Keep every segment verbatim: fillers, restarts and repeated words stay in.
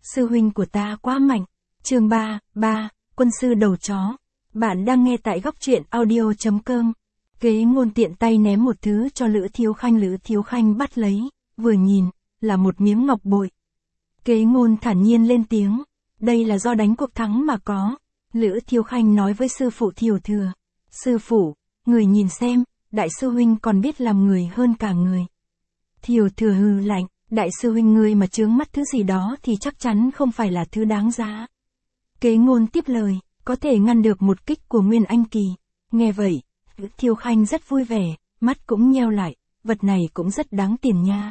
sư huynh của ta quá mạnh. chương ba, ba, quân sư đầu chó. Bạn đang nghe tại góc truyện audio.com. Kế Ngôn tiện tay ném một thứ cho Lữ Thiếu Khanh. Lữ Thiếu Khanh bắt lấy, vừa nhìn, là một miếng ngọc bội. Kế Ngôn thản nhiên lên tiếng, đây là do đánh cuộc thắng mà có. Lữ Thiếu Khanh nói với sư phụ Thiều Thừa, sư phụ, người nhìn xem, đại sư huynh còn biết làm người hơn cả người. Thiều Thừa hừ lạnh, đại sư huynh ngươi mà chướng mắt thứ gì đó thì chắc chắn không phải là thứ đáng giá. Kế Ngôn tiếp lời, có thể ngăn được một kích của Nguyên Anh Kỳ. Nghe vậy, Lữ Thiếu Khanh rất vui vẻ, mắt cũng nheo lại, vật này cũng rất đáng tiền nha.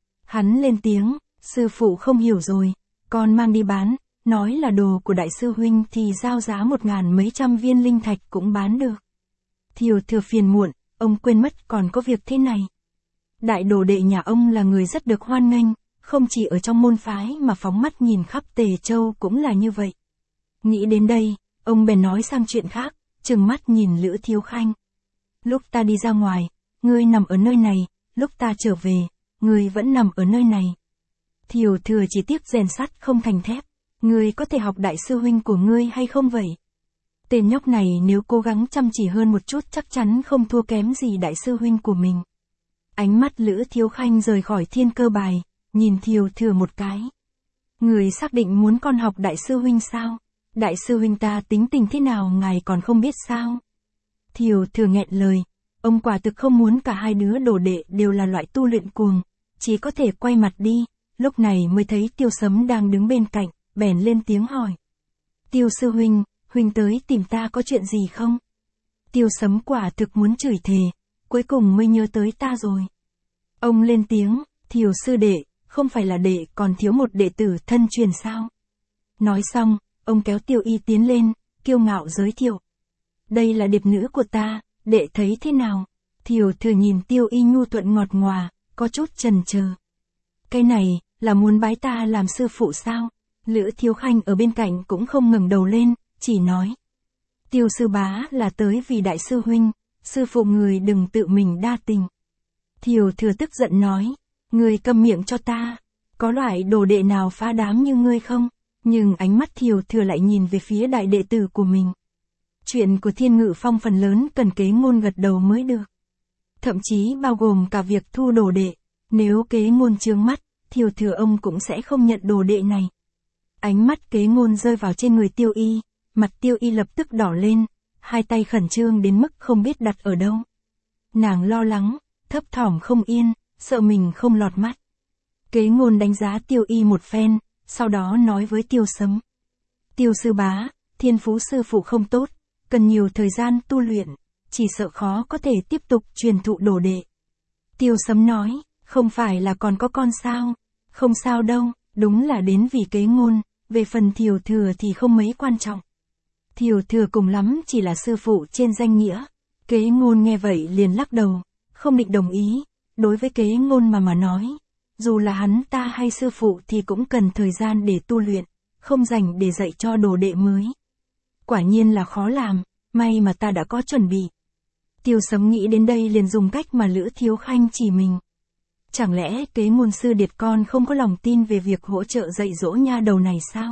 Hắn lên tiếng, sư phụ không hiểu rồi, con mang đi bán, nói là đồ của đại sư huynh thì giao giá một ngàn mấy trăm viên linh thạch cũng bán được. Thiều Thừa phiền muộn, ông quên mất còn có việc thế này. Đại đồ đệ nhà ông là người rất được hoan nghênh, không chỉ ở trong môn phái mà phóng mắt nhìn khắp Tề Châu cũng là như vậy. Nghĩ đến đây, ông bèn nói sang chuyện khác, trừng mắt nhìn Lữ Thiếu Khanh. Lúc ta đi ra ngoài, ngươi nằm ở nơi này, lúc ta trở về, ngươi vẫn nằm ở nơi này. Thiều Thừa chỉ tiếc rèn sắt không thành thép, ngươi có thể học đại sư huynh của ngươi hay không vậy? Tên nhóc này nếu cố gắng chăm chỉ hơn một chút chắc chắn không thua kém gì đại sư huynh của mình. Ánh mắt Lữ Thiếu Khanh rời khỏi thiên cơ bài, nhìn Thiều Thừa một cái. Người xác định muốn con học đại sư huynh sao? Đại sư huynh ta tính tình thế nào ngài còn không biết sao? Thiều Thừa nghẹn lời, ông quả thực không muốn cả hai đứa đồ đệ đều là loại tu luyện cuồng, chỉ có thể quay mặt đi, lúc này mới thấy Tiêu Sấm đang đứng bên cạnh, bèn lên tiếng hỏi. Tiêu sư huynh, huynh tới tìm ta có chuyện gì không? Tiêu Sấm quả thực muốn chửi thề, cuối cùng mới nhớ tới ta rồi. Ông lên tiếng, Thiều sư đệ, không phải là đệ còn thiếu một đệ tử thân truyền sao? Nói xong, ông kéo Tiêu Y tiến lên, kiêu ngạo giới thiệu. Đây là điệp nữ của ta, đệ thấy thế nào? Thiều Thừa nhìn Tiêu Y nhu thuận ngọt ngòa, có chút chần chờ. Cái này, là muốn bái ta làm sư phụ sao? Lữ Thiếu Khanh ở bên cạnh cũng không ngẩng đầu lên, chỉ nói. Tiêu sư bá là tới vì đại sư huynh, sư phụ người đừng tự mình đa tình. Thiều Thừa tức giận nói, người câm miệng cho ta, có loại đồ đệ nào phá đám như ngươi không? Nhưng ánh mắt Thiều Thừa lại nhìn về phía đại đệ tử của mình. Chuyện của Thiên Ngự Phong phần lớn cần Kế Ngôn gật đầu mới được. Thậm chí bao gồm cả việc thu đồ đệ, nếu Kế Ngôn chướng mắt, Thiều Thừa ông cũng sẽ không nhận đồ đệ này. Ánh mắt Kế Ngôn rơi vào trên người Tiêu Y, mặt Tiêu Y lập tức đỏ lên, hai tay khẩn trương đến mức không biết đặt ở đâu. Nàng lo lắng, thấp thỏm không yên, sợ mình không lọt mắt. Kế Ngôn đánh giá Tiêu Y một phen, sau đó nói với Tiêu Sấm. Tiêu sư bá, thiên phú sư phụ không tốt, cần nhiều thời gian tu luyện, chỉ sợ khó có thể tiếp tục truyền thụ đồ đệ. Tiêu Sấm nói, không phải là còn có con sao? Không sao đâu, đúng là đến vì Kế Ngôn, về phần Thiều Thừa thì không mấy quan trọng. Thiều Thừa cùng lắm chỉ là sư phụ trên danh nghĩa. Kế Ngôn nghe vậy liền lắc đầu, không định đồng ý, đối với Kế Ngôn mà mà nói. Dù là hắn ta hay sư phụ thì cũng cần thời gian để tu luyện, không dành để dạy cho đồ đệ mới. Quả nhiên là khó làm, may mà ta đã có chuẩn bị. Tiêu Sấm nghĩ đến đây liền dùng cách mà Lữ Thiếu Khanh chỉ mình. Chẳng lẽ Kế Ngôn sư điệt con không có lòng tin về việc hỗ trợ dạy dỗ nha đầu này sao?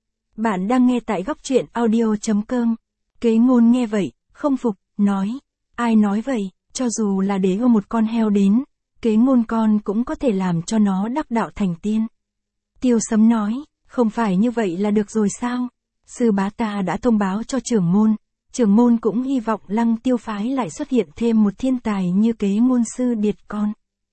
Bạn đang nghe tại góc truyện audio.com. Kế Ngôn nghe vậy, không phục, nói. Ai nói vậy, cho dù là để ưa một con heo đến, Kế Ngôn con cũng có thể làm cho nó đắc đạo thành tiên. Tiêu Sấm nói, không phải như vậy là được rồi sao? Sư bá ta đã thông báo cho trưởng môn, trưởng môn cũng hy vọng Lăng Tiêu phái lại xuất hiện thêm một thiên tài như Kế Ngôn sư điệt con.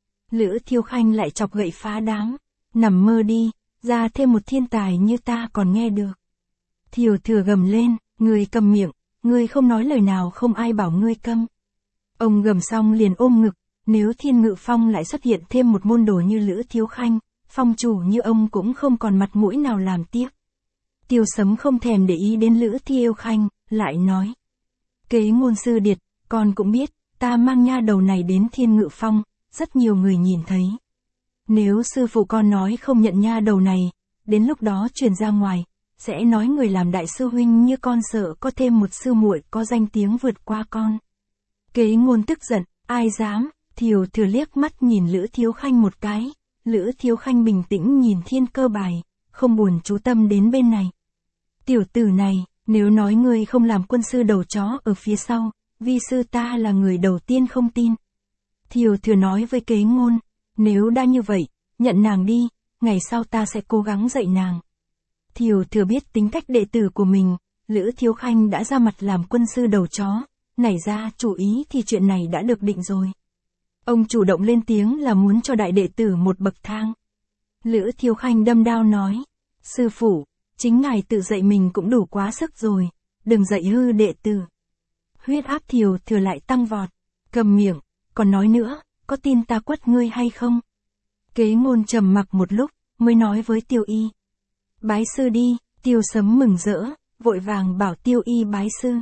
Lữ Thiếu Khanh lại chọc gậy phá đám, nằm mơ đi, ra thêm một thiên tài như ta còn nghe được. Thiều Thừa gầm lên, ngươi câm miệng, ngươi không nói lời nào không ai bảo ngươi câm. Ông gầm xong liền ôm ngực, nếu Thiên Ngự Phong lại xuất hiện thêm một môn đồ như Lữ Thiếu Khanh, phong chủ như ông cũng không còn mặt mũi nào làm tiếp. Tiêu Sấm không thèm để ý đến Lữ Thiếu Khanh, lại nói. Kế Ngôn sư điệt, con cũng biết, ta mang nha đầu này đến Thiên Ngự Phong, rất nhiều người nhìn thấy. Nếu sư phụ con nói không nhận nha đầu này, đến lúc đó truyền ra ngoài, sẽ nói người làm đại sư huynh như con sợ có thêm một sư muội có danh tiếng vượt qua con. Kế Ngôn tức giận, ai dám? Thiều Thừa liếc mắt nhìn Lữ Thiếu Khanh một cái, Lữ Thiếu Khanh bình tĩnh nhìn thiên cơ bài, không buồn chú tâm đến bên này. Tiểu tử này, nếu nói ngươi không làm quân sư đầu chó ở phía sau, vi sư ta là người đầu tiên không tin. Thiều Thừa nói với Kế Ngôn, nếu đã như vậy, nhận nàng đi, ngày sau ta sẽ cố gắng dạy nàng. Thiều Thừa biết tính cách đệ tử của mình, Lữ Thiếu Khanh đã ra mặt làm quân sư đầu chó, nảy ra chủ ý thì chuyện này đã được định rồi. Ông chủ động lên tiếng là muốn cho đại đệ tử một bậc thang. Lữ Thiếu Khanh đâm đao nói, sư phụ, chính ngài tự dạy mình cũng đủ quá sức rồi, đừng dạy hư đệ tử. Huyết áp Thiều Thừa lại tăng vọt, cầm miệng, còn nói nữa, có tin ta quất ngươi hay không? Kế Ngôn trầm mặc một lúc, mới nói với Tiêu Y. Bái sư đi, Tiêu Sấm mừng rỡ, vội vàng bảo Tiêu Y bái sư.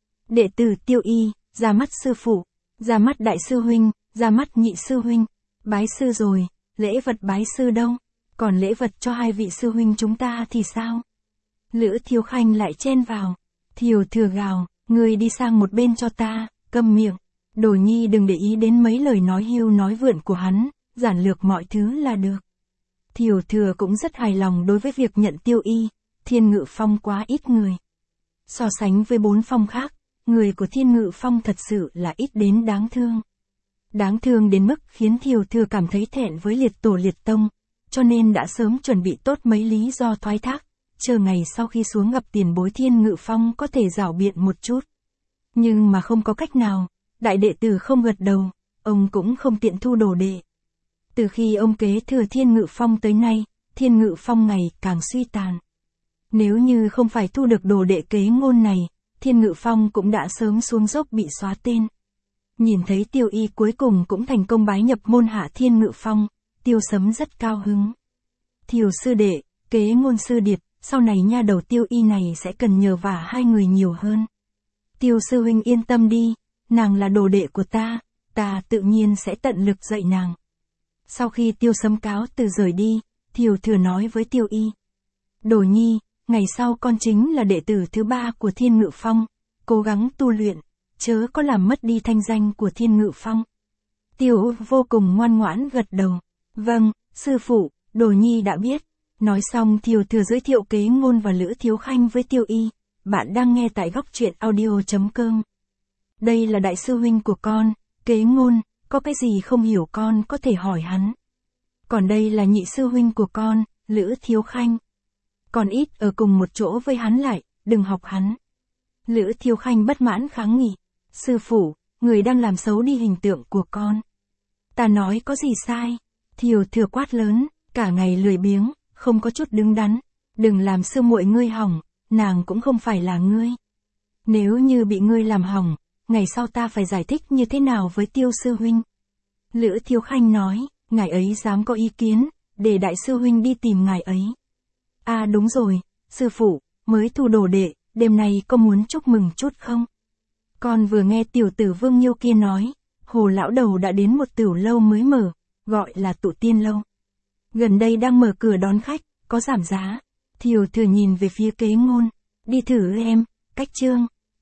Đệ tử Tiêu Y, ra mắt sư phụ, ra mắt đại sư huynh, ra mắt nhị sư huynh, bái sư rồi, lễ vật bái sư đâu, còn lễ vật cho hai vị sư huynh chúng ta thì sao? Lữ Thiếu Khanh lại chen vào, Thiều Thừa gào, ngươi đi sang một bên cho ta, câm miệng, Đồ Nhi đừng để ý đến mấy lời nói hưu nói vượn của hắn, giản lược mọi thứ là được. Thiều Thừa cũng rất hài lòng đối với việc nhận Tiêu Y, Thiên Ngự Phong quá ít người. So sánh với bốn phong khác, người của Thiên Ngự Phong thật sự là ít đến đáng thương. Đáng thương đến mức khiến Thiều Thừa cảm thấy thẹn với liệt tổ liệt tông, cho nên đã sớm chuẩn bị tốt mấy lý do thoái thác, chờ ngày sau khi xuống gặp tiền bối Thiên Ngự Phong có thể giảo biện một chút. Nhưng mà không có cách nào, đại đệ tử không gật đầu, ông cũng không tiện thu đồ đệ. Từ khi ông kế thừa Thiên Ngự Phong tới nay, Thiên Ngự Phong ngày càng suy tàn. Nếu như không phải thu được đồ đệ Kế Ngôn này, Thiên Ngự Phong cũng đã sớm xuống dốc bị xóa tên. Nhìn thấy Tiêu Y cuối cùng cũng thành công bái nhập môn hạ Thiên Ngự Phong, Tiêu Sấm rất cao hứng. Thiều sư đệ, Kế Ngôn sư điệp, sau này nha đầu Tiêu Y này sẽ cần nhờ vả hai người nhiều hơn. Tiêu sư huynh yên tâm đi, nàng là đồ đệ của ta, ta tự nhiên sẽ tận lực dạy nàng. Sau khi Tiêu Sấm cáo từ rời đi, Thiều Thừa nói với Tiêu Y. Đồ Nhi, ngày sau con chính là đệ tử thứ ba của Thiên Ngự Phong, cố gắng tu luyện, chớ có làm mất đi thanh danh của Thiên Ngự Phong. Tiêu vô cùng ngoan ngoãn gật đầu. Vâng, sư phụ, Đồ Nhi đã biết. Nói xong Thiều Thừa giới thiệu Kế Ngôn và Lữ Thiếu Khanh với Tiêu Y. Bạn đang nghe tại góc truyện audio chấm com. Đây là đại sư huynh của con, Kế Ngôn, có cái gì không hiểu con có thể hỏi hắn. Còn đây là nhị sư huynh của con, Lữ Thiếu Khanh. Còn ít ở cùng một chỗ với hắn lại, đừng học hắn. Lữ Thiếu Khanh bất mãn kháng nghị. Sư phụ, người đang làm xấu đi hình tượng của con. Ta nói có gì sai? Thiều Thừa quát lớn, cả ngày lười biếng, không có chút đứng đắn. Đừng làm sư muội ngươi hỏng, nàng cũng không phải là ngươi. Nếu như bị ngươi làm hỏng, ngày sau ta phải giải thích như thế nào với Tiêu sư huynh? Lữ Thiếu Khanh nói, ngài ấy dám có ý kiến, để đại sư huynh đi tìm ngài ấy. À đúng rồi, sư phụ, mới thu đồ đệ, đêm nay có muốn chúc mừng chút không? Con vừa nghe tiểu tử Vương Nhiêu kia nói, Hồ lão đầu đã đến một tửu lâu mới mở, gọi là Tụ Tiên lâu. Gần đây đang mở cửa đón khách, có giảm giá. Thiều Thừa nhìn về phía Kế Ngôn, đi thử em, cách trương.